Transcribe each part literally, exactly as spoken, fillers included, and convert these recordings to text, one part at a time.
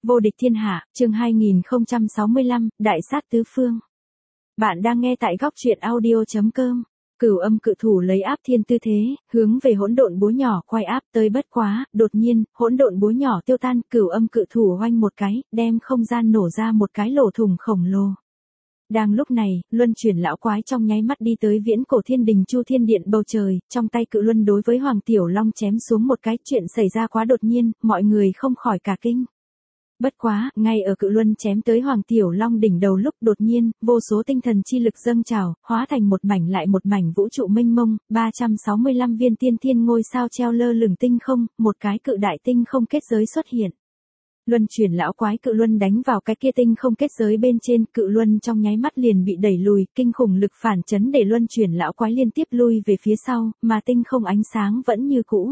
Vô địch thiên hạ, chương hai nghìn không trăm sáu mươi lăm, Đại sát tứ phương. Bạn đang nghe tại góc truyện audio chấm com. Cửu Âm cự thủ lấy áp thiên tư thế, hướng về hỗn độn búa nhỏ quay áp tới bất quá, đột nhiên, hỗn độn búa nhỏ tiêu tan, Cửu Âm cự thủ oanh một cái, đem không gian nổ ra một cái lỗ thủng khổng lồ. Đang lúc này, luân chuyển lão quái trong nháy mắt đi tới viễn cổ thiên đình chu thiên điện bầu trời, trong tay cự luân đối với Hoàng Tiểu Long chém xuống một cái, chuyện xảy ra quá đột nhiên, mọi người không khỏi cả kinh. Bất quá, ngay ở cự luân chém tới Hoàng Tiểu Long đỉnh đầu lúc đột nhiên, vô số tinh thần chi lực dâng trào, hóa thành một mảnh lại một mảnh vũ trụ mênh mông, ba trăm sáu mươi lăm viên tiên thiên ngôi sao treo lơ lửng tinh không, một cái cự đại tinh không kết giới xuất hiện. Luân chuyển lão quái cự luân đánh vào cái kia tinh không kết giới bên trên, cự luân trong nháy mắt liền bị đẩy lùi, kinh khủng lực phản chấn để luân chuyển lão quái liên tiếp lui về phía sau, mà tinh không ánh sáng vẫn như cũ.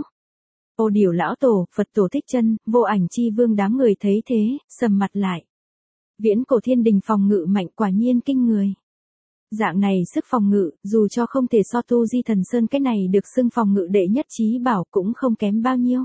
Ô Điểu lão tổ, Phật tổ Thích Chân, Vô Ảnh Chi Vương đám người thấy thế, sầm mặt lại. Viễn cổ thiên đình phòng ngự mạnh quả nhiên kinh người. Dạng này sức phòng ngự, dù cho không thể so tu Di Thần Sơn cái này được xưng phòng ngự đệ nhất chí bảo cũng không kém bao nhiêu.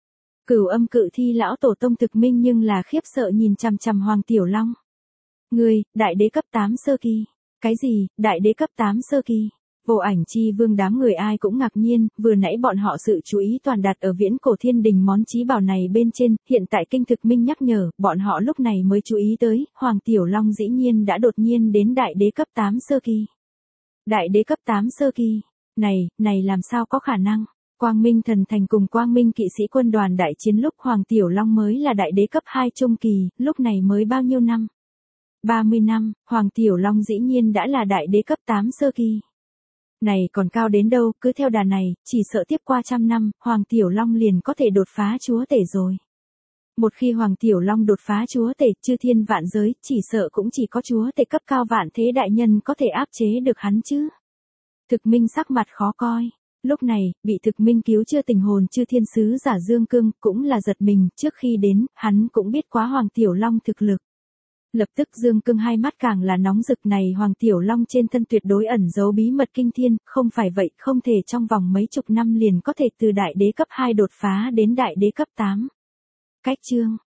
Cửu Âm cự thi lão tổ tông thực minh nhưng là khiếp sợ nhìn chằm chằm Hoàng Tiểu Long. Ngươi, đại đế cấp tám sơ kỳ. Cái gì, đại đế cấp tám sơ kỳ? Vô Ảnh Chi Vương đám người ai cũng ngạc nhiên, vừa nãy bọn họ sự chú ý toàn đặt ở viễn cổ thiên đình món chí bảo này bên trên, hiện tại kinh thực minh nhắc nhở, bọn họ lúc này mới chú ý tới, Hoàng Tiểu Long dĩ nhiên đã đột nhiên đến đại đế cấp tám sơ kỳ. Đại đế cấp tám sơ kỳ, này, này làm sao có khả năng? Quang Minh Thần Thành cùng Quang Minh Kỵ sĩ quân đoàn đại chiến lúc Hoàng Tiểu Long mới là đại đế cấp hai trung kỳ, lúc này mới bao nhiêu năm? ba mươi năm, Hoàng Tiểu Long dĩ nhiên đã là đại đế cấp tám sơ kỳ. Này còn cao đến đâu, cứ theo đà này, chỉ sợ tiếp qua trăm năm, Hoàng Tiểu Long liền có thể đột phá chúa tể rồi. Một khi Hoàng Tiểu Long đột phá chúa tể, chư thiên vạn giới, chỉ sợ cũng chỉ có chúa tể cấp cao vạn thế đại nhân có thể áp chế được hắn chứ. Thực minh sắc mặt khó coi. Lúc này, bị thực minh cứu chưa tình hồn chư thiên sứ giả Dương Cương, cũng là giật mình, trước khi đến, hắn cũng biết quá Hoàng Tiểu Long thực lực. Lập tức Dương Cương hai mắt càng là nóng rực này Hoàng Tiểu Long trên thân tuyệt đối ẩn giấu bí mật kinh thiên, không phải vậy, không thể trong vòng mấy chục năm liền có thể từ đại đế cấp hai đột phá đến đại đế cấp tám. Cách chương,